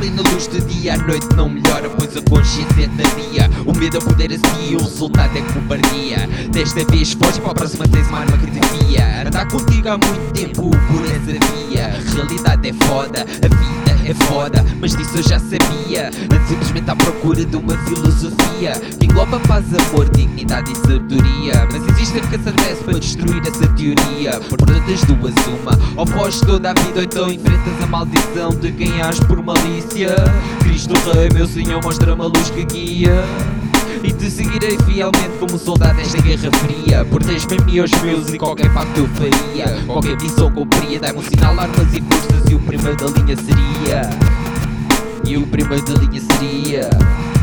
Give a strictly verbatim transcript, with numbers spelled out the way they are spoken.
plena luz de dia, a noite não melhora, pois a consciência é tardia. O medo apodera-se e o resultado é cobardia. Desta vez foge, para a próxima tens uma arma que desvia. Andar contigo há muito tempo por essa via. A realidade é foda, a vida é foda, mas disso eu já sabia. Ando simplesmente à procura de uma filosofia que engloba paz, amor, dignidade e sabedoria. Mas existe a que se adresse para destruir essa teoria. Portanto das duas uma, ou foges toda a vida ou então enfrentas a maldição de quem age por malícia. Cristo Rei, meu Senhor, mostra-me a luz que guia, e te seguirei fielmente como soldado desta guerra fria. Protege-me a mim, aos meus e qualquer pacto eu faria. Qualquer missão cumpria, dai-me um sinal, armas e forças, e o primeiro da linha seria. E o primeiro da linha seria